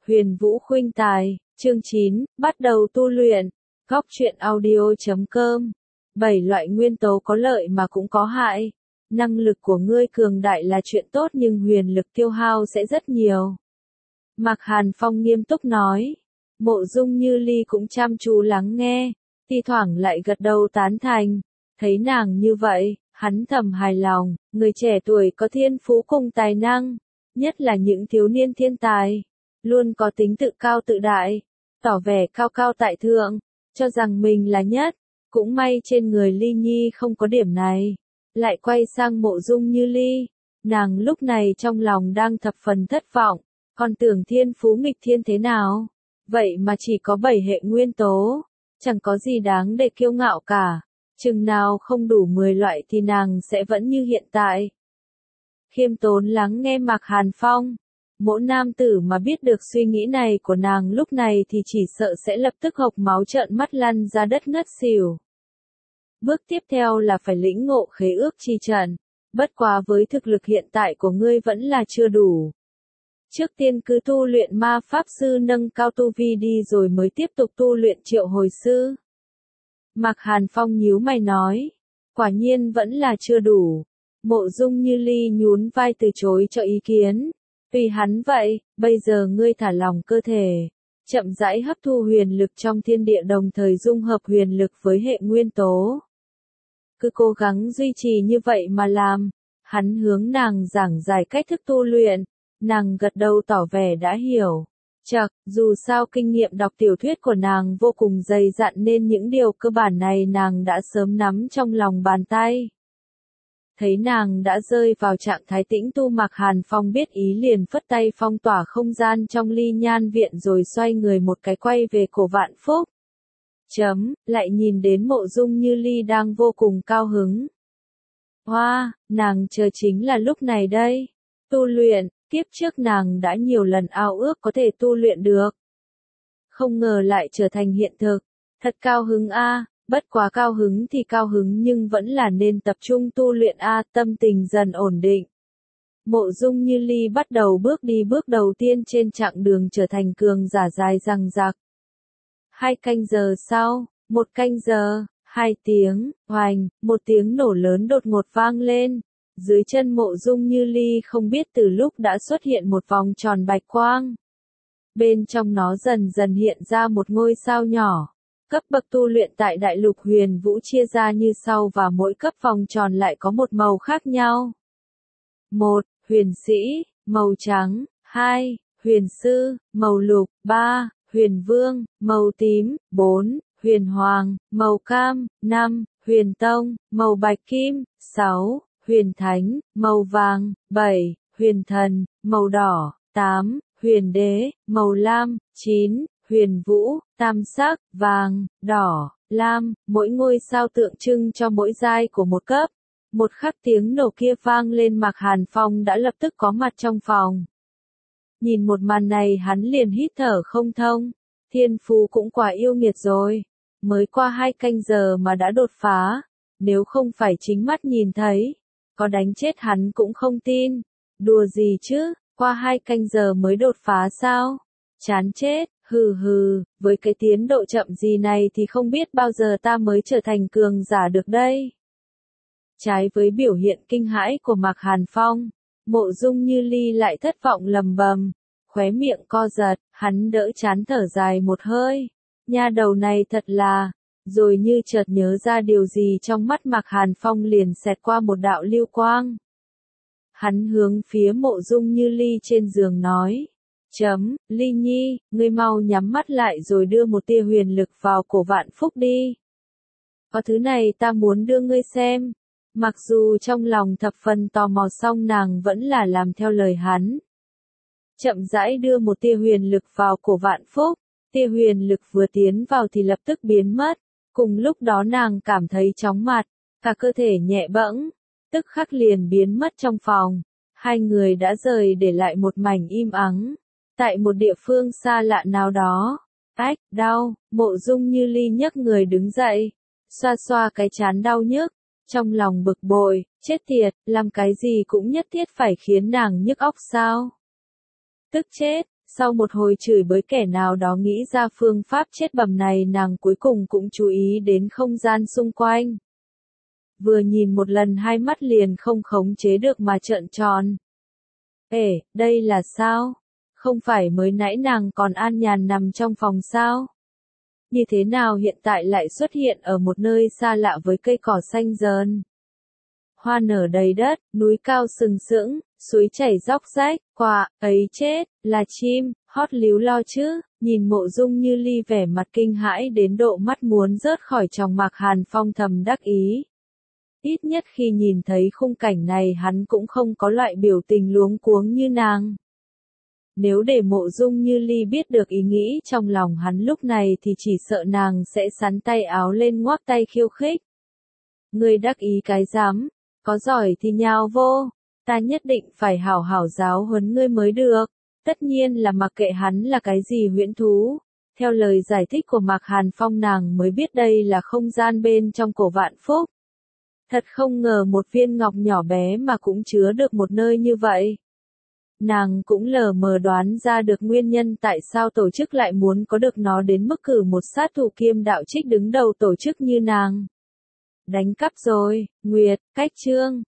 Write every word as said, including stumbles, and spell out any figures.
Huyền Vũ Khuynh Tài, chương chín, bắt đầu tu luyện. Góc truyện audio chấm com. Bảy loại nguyên tố có lợi mà cũng có hại. Năng lực của ngươi cường đại là chuyện tốt nhưng huyền lực tiêu hao sẽ rất nhiều. Mạc Hàn Phong nghiêm túc nói. Mộ Dung Như Ly cũng chăm chú lắng nghe, thi thoảng lại gật đầu tán thành. Thấy nàng như vậy, hắn thầm hài lòng, người trẻ tuổi có thiên phú cùng tài năng, nhất là những thiếu niên thiên tài, luôn có tính tự cao tự đại, tỏ vẻ cao cao tại thượng, cho rằng mình là nhất. Cũng may trên người Ly Nhi không có điểm này. Lại quay sang Mộ Dung Như Ly, nàng lúc này trong lòng đang thập phần thất vọng, còn tưởng thiên phú nghịch thiên thế nào, vậy mà chỉ có bảy hệ nguyên tố, chẳng có gì đáng để kiêu ngạo cả. Chừng nào không đủ mười loại thì nàng sẽ vẫn như hiện tại. Khiêm tốn lắng nghe Mạc Hàn Phong. Mỗi nam tử mà biết được suy nghĩ này của nàng lúc này thì chỉ sợ sẽ lập tức hộc máu trợn mắt lăn ra đất ngất xỉu. Bước tiếp theo là phải lĩnh ngộ khế ước chi trận. Bất quá với thực lực hiện tại của ngươi vẫn là chưa đủ. Trước tiên cứ tu luyện ma pháp sư nâng cao tu vi đi rồi mới tiếp tục tu luyện triệu hồi sư. Mạc Hàn Phong nhíu mày nói. Quả nhiên vẫn là chưa đủ. Mộ Dung Như Ly nhún vai từ chối cho ý kiến. Tùy hắn vậy, bây giờ ngươi thả lòng cơ thể. Chậm rãi hấp thu huyền lực trong thiên địa đồng thời dung hợp huyền lực với hệ nguyên tố. Cứ cố gắng duy trì như vậy mà làm. Hắn hướng nàng giảng giải cách thức tu luyện. Nàng gật đầu tỏ vẻ đã hiểu. Chậc, dù sao kinh nghiệm đọc tiểu thuyết của nàng vô cùng dày dặn nên những điều cơ bản này nàng đã sớm nắm trong lòng bàn tay. Thấy nàng đã rơi vào trạng thái tĩnh tu, Mạc Hàn Phong biết ý liền phất tay phong tỏa không gian trong Ly Nhan viện rồi xoay người một cái quay về Cổ Vạn Phúc. Chấm, lại nhìn đến Mộ Dung Như Ly đang vô cùng cao hứng. Hoa, wow, nàng chờ chính là lúc này đây. Tu luyện, kiếp trước nàng đã nhiều lần ao ước có thể tu luyện được. Không ngờ lại trở thành hiện thực. Thật cao hứng a, à, bất quá cao hứng thì cao hứng nhưng vẫn là nên tập trung tu luyện a, à, tâm tình dần ổn định. Mộ Dung Như Ly bắt đầu bước đi bước đầu tiên trên chặng đường trở thành cường giả dài dằng dặc. Hai canh giờ sau, một canh giờ, hai tiếng, hoành, một tiếng nổ lớn đột ngột vang lên. Dưới chân Mộ Dung Như Ly không biết từ lúc đã xuất hiện một vòng tròn bạch quang. Bên trong nó dần dần hiện ra một ngôi sao nhỏ. Cấp bậc tu luyện tại Đại Lục Huyền Vũ chia ra như sau và mỗi cấp vòng tròn lại có một màu khác nhau. một. Huyền sĩ, màu trắng. hai. Huyền sư, màu lục. ba. Huyền vương, màu tím. bốn. Huyền hoàng, màu cam. năm. Huyền tông, màu bạch kim. sáu. Huyền thánh, màu vàng. bảy. Huyền thần, màu đỏ. tám. Huyền đế, màu lam. chín. Huyền vũ, tam sắc, vàng, đỏ, lam, mỗi ngôi sao tượng trưng cho mỗi giai của một cấp. Một khắc tiếng nổ kia vang lên, Mạc Hàn Phong đã lập tức có mặt trong phòng. Nhìn một màn này hắn liền hít thở không thông. Thiên phú cũng quả yêu nghiệt rồi. Mới qua hai canh giờ mà đã đột phá. Nếu không phải chính mắt nhìn thấy, có đánh chết hắn cũng không tin. Đùa gì chứ, qua hai canh giờ mới đột phá sao? Chán chết. Hừ hừ, với cái tiến độ chậm gì này thì không biết bao giờ ta mới trở thành cường giả được đây. Trái với biểu hiện kinh hãi của Mạc Hàn Phong, Mộ Dung Như Ly lại thất vọng lầm bầm, khóe miệng co giật, hắn đỡ chán thở dài một hơi. Nha đầu này thật là, rồi như chợt nhớ ra điều gì trong mắt Mạc Hàn Phong liền xẹt qua một đạo lưu quang. Hắn hướng phía Mộ Dung Như Ly trên giường nói. Chấm, Ly Nhi, ngươi mau nhắm mắt lại rồi đưa một tia huyền lực vào Cổ Vạn Phúc đi. Có thứ này ta muốn đưa ngươi xem. Mặc dù trong lòng thập phần tò mò song nàng vẫn là làm theo lời hắn. Chậm rãi đưa một tia huyền lực vào Cổ Vạn Phúc. Tia huyền lực vừa tiến vào thì lập tức biến mất. Cùng lúc đó nàng cảm thấy chóng mặt, cả cơ thể nhẹ bẫng, tức khắc liền biến mất trong phòng. Hai người đã rời để lại một mảnh im ắng. Tại một địa phương xa lạ nào đó. Ách, đau, Mộ Dung Như Ly nhấc người đứng dậy. Xoa xoa cái trán đau nhức. Trong lòng bực bội, chết tiệt, làm cái gì cũng nhất thiết phải khiến nàng nhức óc sao? Tức chết, Sau một hồi chửi bới kẻ nào đó nghĩ ra phương pháp chết bầm này, nàng cuối cùng cũng chú ý đến không gian xung quanh. Vừa nhìn một lần hai mắt liền không khống chế được mà trợn tròn. Ê, đây là sao? Không phải mới nãy nàng còn an nhàn nằm trong phòng sao? Như thế nào hiện tại lại xuất hiện ở một nơi xa lạ với cây cỏ xanh rờn? Hoa nở đầy đất, núi cao sừng sững, suối chảy róc rách, quả, ấy chết, là chim, hót líu lo chứ, nhìn Mộ Dung Như Ly vẻ mặt kinh hãi đến độ mắt muốn rớt khỏi tròng Mạc Hàn Phong thầm đắc ý. Ít nhất khi nhìn thấy khung cảnh này hắn cũng không có loại biểu tình luống cuống như nàng. Nếu để Mộ Dung Như Ly biết được ý nghĩ trong lòng hắn lúc này thì chỉ sợ nàng sẽ sắn tay áo lên ngoác tay khiêu khích. Ngươi đắc ý cái dám, có giỏi thì nhào vô, ta nhất định phải hảo hảo giáo huấn ngươi mới được. Tất nhiên là mặc kệ hắn là cái gì huyễn thú. Theo lời giải thích của Mạc Hàn Phong nàng mới biết đây là không gian bên trong cổ Vạn Phúc. Thật không ngờ một viên ngọc nhỏ bé mà cũng chứa được một nơi như vậy. Nàng cũng lờ mờ đoán ra được nguyên nhân tại sao tổ chức lại muốn có được nó đến mức cử một sát thủ kiêm đạo trích đứng đầu tổ chức như nàng. Đánh cắp rồi, Nguyệt, cách chương.